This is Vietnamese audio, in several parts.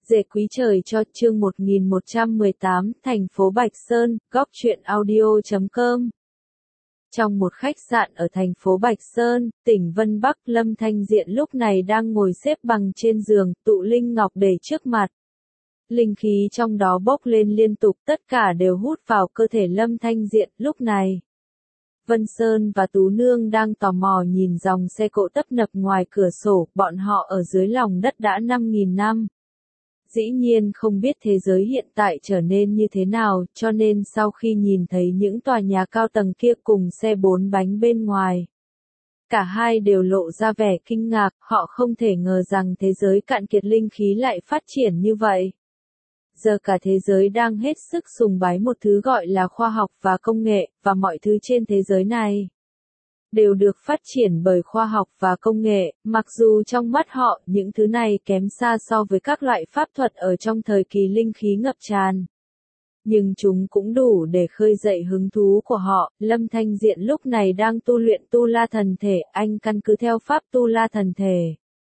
Rể quý trời cho chương 1118 thành phố Bạch Sơn, góc truyện audio.com. Trong một khách sạn ở thành phố Bạch Sơn, tỉnh Vân Bắc, Lâm Thanh Diện lúc này đang ngồi xếp bằng trên giường, tụ linh ngọc để trước mặt. Linh khí trong đó bốc lên liên tục, tất cả đều hút vào cơ thể Lâm Thanh Diện lúc này. Vân Sơn và Tú Nương đang tò mò nhìn dòng xe cộ tấp nập ngoài cửa sổ, bọn họ ở dưới lòng đất đã 5.000 năm. Dĩ nhiên không biết thế giới hiện tại trở nên như thế nào, cho nên sau khi nhìn thấy những tòa nhà cao tầng kia cùng xe 4 bánh bên ngoài, cả hai đều lộ ra vẻ kinh ngạc, họ không thể ngờ rằng thế giới cạn kiệt linh khí lại phát triển như vậy. Giờ cả thế giới đang hết sức sùng bái một thứ gọi là khoa học và công nghệ, và mọi thứ trên thế giới này đều được phát triển bởi khoa học và công nghệ, mặc dù trong mắt họ những thứ này kém xa so với các loại pháp thuật ở trong thời kỳ linh khí ngập tràn. Nhưng chúng cũng đủ để khơi dậy hứng thú của họ. Lâm Thanh Diện lúc này đang tu luyện Tu La Thần Thể, anh căn cứ theo pháp Tu La Thần Thể,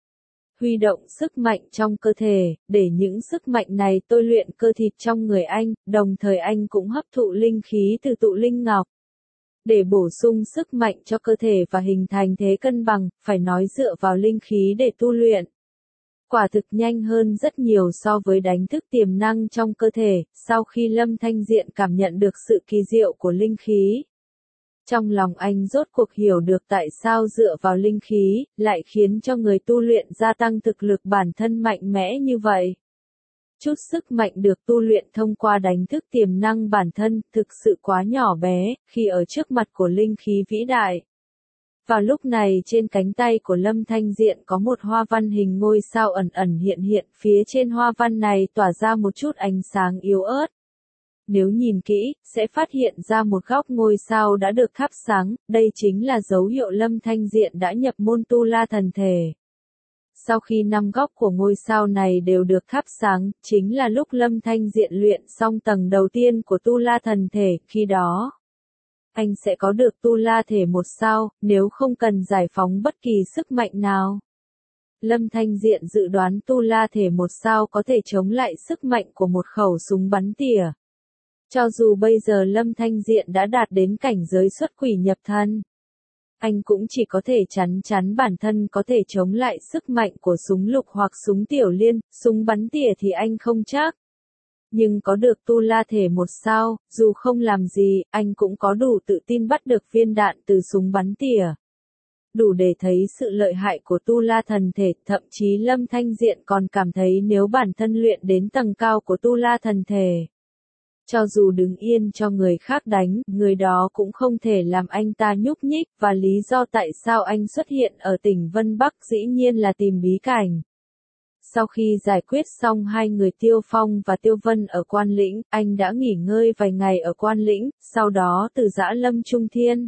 huy động sức mạnh trong cơ thể, để những sức mạnh này tôi luyện cơ thịt trong người anh, đồng thời anh cũng hấp thụ linh khí từ tụ linh ngọc, để bổ sung sức mạnh cho cơ thể và hình thành thế cân bằng, phải nói dựa vào linh khí để tu luyện. Quả thực nhanh hơn rất nhiều so với đánh thức tiềm năng trong cơ thể. Sau khi Lâm Thanh Diện cảm nhận được sự kỳ diệu của linh khí, trong lòng anh rốt cuộc hiểu được tại sao dựa vào linh khí lại khiến cho người tu luyện gia tăng thực lực bản thân mạnh mẽ như vậy. Chút sức mạnh được tu luyện thông qua đánh thức tiềm năng bản thân thực sự quá nhỏ bé khi ở trước mặt của linh khí vĩ đại. Vào lúc này trên cánh tay của Lâm Thanh Diện có một hoa văn hình ngôi sao ẩn ẩn hiện hiện, phía trên hoa văn này tỏa ra một chút ánh sáng yếu ớt. Nếu nhìn kỹ, sẽ phát hiện ra một góc ngôi sao đã được thắp sáng, đây chính là dấu hiệu Lâm Thanh Diện đã nhập môn Tu La Thần Thể. Sau khi 5 góc của ngôi sao này đều được thắp sáng, chính là lúc Lâm Thanh Diện luyện xong tầng đầu tiên của Tu La Thần Thể, khi đó anh sẽ có được Tu La Thể 1 sao, nếu không cần giải phóng bất kỳ sức mạnh nào. Lâm Thanh Diện dự đoán Tu La Thể 1 sao có thể chống lại sức mạnh của một khẩu súng bắn tỉa. Cho dù bây giờ Lâm Thanh Diện đã đạt đến cảnh giới xuất quỷ nhập thân, anh cũng chỉ có thể chắn chắn bản thân có thể chống lại sức mạnh của súng lục hoặc súng tiểu liên, súng bắn tỉa thì anh không chắc. Nhưng có được Tu La Thể 1 sao, dù không làm gì, anh cũng có đủ tự tin bắt được viên đạn từ súng bắn tỉa. Đủ để thấy sự lợi hại của Tu La Thần Thể, thậm chí Lâm Thanh Diện còn cảm thấy nếu bản thân luyện đến tầng cao của Tu La Thần Thể, cho dù đứng yên cho người khác đánh, người đó cũng không thể làm anh ta nhúc nhích, và lý do tại sao anh xuất hiện ở tỉnh Vân Bắc dĩ nhiên là tìm bí cảnh. Sau khi giải quyết xong hai người Tiêu Phong và Tiêu Vân ở Quan Lĩnh, anh đã nghỉ ngơi vài ngày ở Quan Lĩnh, sau đó từ Dã Lâm Trung Thiên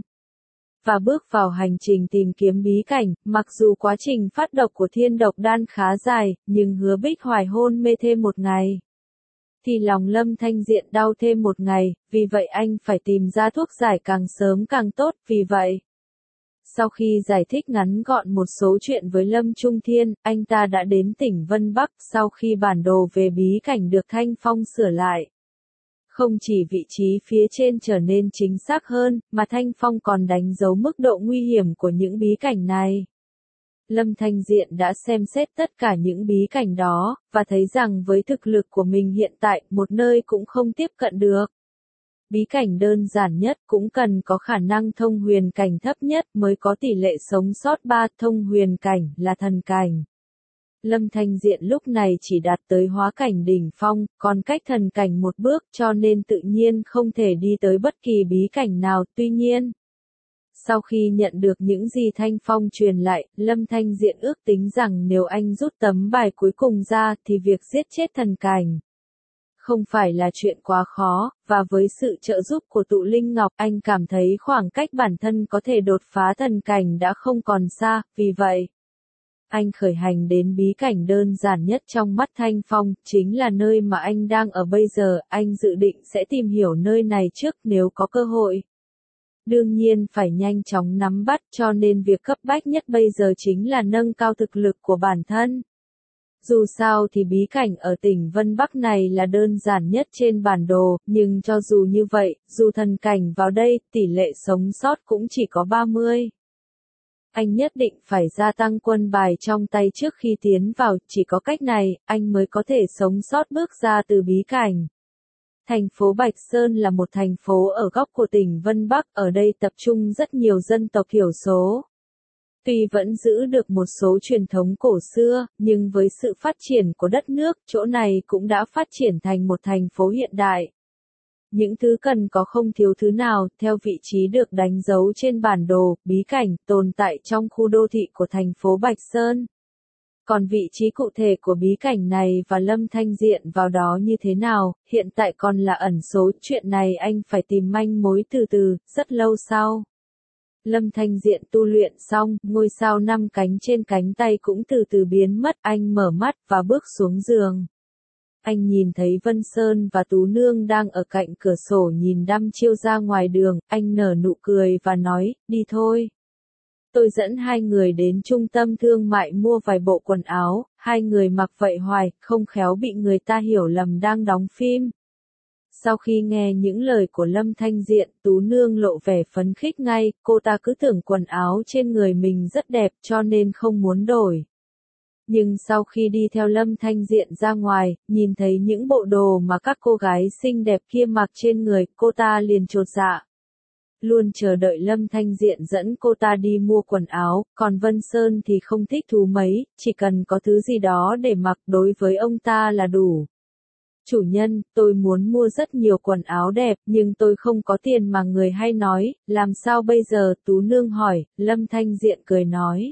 và bước vào hành trình tìm kiếm bí cảnh. Mặc dù quá trình phát độc của thiên độc đan khá dài, nhưng Hứa Bích Hoài hôn mê thêm một ngày, thì lòng Lâm Thanh Diện đau thêm một ngày, vì vậy anh phải tìm ra thuốc giải càng sớm càng tốt. Vì vậy, sau khi giải thích ngắn gọn một số chuyện với Lâm Trung Thiên, anh ta đã đến tỉnh Vân Bắc. Sau khi bản đồ về bí cảnh được Thanh Phong sửa lại, không chỉ vị trí phía trên trở nên chính xác hơn, mà Thanh Phong còn đánh dấu mức độ nguy hiểm của những bí cảnh này. Lâm Thanh Diện đã xem xét tất cả những bí cảnh đó, và thấy rằng với thực lực của mình hiện tại, một nơi cũng không tiếp cận được. Bí cảnh đơn giản nhất cũng cần có khả năng thông huyền cảnh thấp nhất mới có tỷ lệ sống sót 3, thông huyền cảnh là thần cảnh. Lâm Thanh Diện lúc này chỉ đạt tới hóa cảnh đỉnh phong, còn cách thần cảnh một bước, cho nên tự nhiên không thể đi tới bất kỳ bí cảnh nào. Tuy nhiên, sau khi nhận được những gì Thanh Phong truyền lại, Lâm Thanh Diện ước tính rằng nếu anh rút tấm bài cuối cùng ra thì việc giết chết thần cảnh không phải là chuyện quá khó, và với sự trợ giúp của tụ linh ngọc, anh cảm thấy khoảng cách bản thân có thể đột phá thần cảnh đã không còn xa. Vì vậy, anh khởi hành đến bí cảnh đơn giản nhất trong mắt Thanh Phong, chính là nơi mà anh đang ở bây giờ. Anh dự định sẽ tìm hiểu nơi này trước nếu có cơ hội. Đương nhiên phải nhanh chóng nắm bắt, cho nên việc cấp bách nhất bây giờ chính là nâng cao thực lực của bản thân. Dù sao thì bí cảnh ở tỉnh Vân Bắc này là đơn giản nhất trên bản đồ, nhưng cho dù như vậy, dù thần cảnh vào đây, tỷ lệ sống sót cũng chỉ có 30. Anh nhất định phải gia tăng quân bài trong tay trước khi tiến vào, chỉ có cách này, anh mới có thể sống sót bước ra từ bí cảnh. Thành phố Bạch Sơn là một thành phố ở góc của tỉnh Vân Bắc, ở đây tập trung rất nhiều dân tộc thiểu số. Tuy vẫn giữ được một số truyền thống cổ xưa, nhưng với sự phát triển của đất nước, chỗ này cũng đã phát triển thành một thành phố hiện đại. Những thứ cần có không thiếu thứ nào, theo vị trí được đánh dấu trên bản đồ, bí cảnh, tồn tại trong khu đô thị của thành phố Bạch Sơn. Còn vị trí cụ thể của bí cảnh này và Lâm Thanh Diện vào đó như thế nào, hiện tại còn là ẩn số, chuyện này anh phải tìm manh mối từ từ, rất lâu sau. Lâm Thanh Diện tu luyện xong, ngôi sao 5 cánh trên cánh tay cũng từ từ biến mất, anh mở mắt và bước xuống giường. Anh nhìn thấy Vân Sơn và Tú Nương đang ở cạnh cửa sổ nhìn đăm chiêu ra ngoài đường, anh nở nụ cười và nói, đi thôi. Tôi dẫn hai người đến trung tâm thương mại mua vài bộ quần áo, hai người mặc vậy hoài, không khéo bị người ta hiểu lầm đang đóng phim. Sau khi nghe những lời của Lâm Thanh Diện, Tú Nương lộ vẻ phấn khích ngay, cô ta cứ tưởng quần áo trên người mình rất đẹp cho nên không muốn đổi. Nhưng sau khi đi theo Lâm Thanh Diện ra ngoài, nhìn thấy những bộ đồ mà các cô gái xinh đẹp kia mặc trên người, cô ta liền chột dạ. Luôn chờ đợi Lâm Thanh Diện dẫn cô ta đi mua quần áo, còn Vân Sơn thì không thích thú mấy, chỉ cần có thứ gì đó để mặc đối với ông ta là đủ. Chủ nhân, tôi muốn mua rất nhiều quần áo đẹp, nhưng tôi không có tiền mà người hay nói, làm sao bây giờ? Tú Nương hỏi, Lâm Thanh Diện cười nói.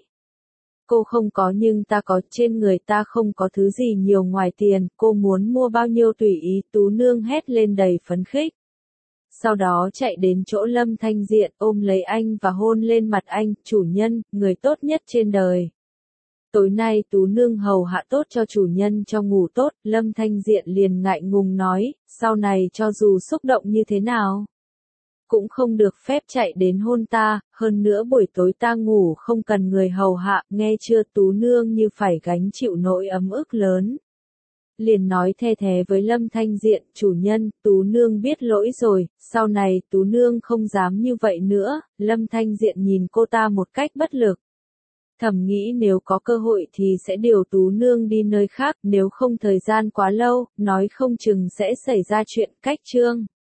Cô không có nhưng ta có, trên người ta không có thứ gì nhiều ngoài tiền, cô muốn mua bao nhiêu tùy ý, Tú Nương hét lên đầy phấn khích. Sau đó chạy đến chỗ Lâm Thanh Diện, ôm lấy anh và hôn lên mặt anh, chủ nhân, người tốt nhất trên đời. Tối nay Tú Nương hầu hạ tốt cho chủ nhân cho ngủ tốt, Lâm Thanh Diện liền ngại ngùng nói, sau này cho dù xúc động như thế nào, cũng không được phép chạy đến hôn ta, hơn nữa buổi tối ta ngủ không cần người hầu hạ, nghe chưa? Tú Nương như phải gánh chịu nỗi ấm ức lớn. Liền nói the thé với Lâm Thanh Diện, chủ nhân, Tú Nương biết lỗi rồi, sau này Tú Nương không dám như vậy nữa, Lâm Thanh Diện nhìn cô ta một cách bất lực. Thầm nghĩ nếu có cơ hội thì sẽ điều Tú Nương đi nơi khác, nếu không thời gian quá lâu, nói không chừng sẽ xảy ra chuyện. Cách chương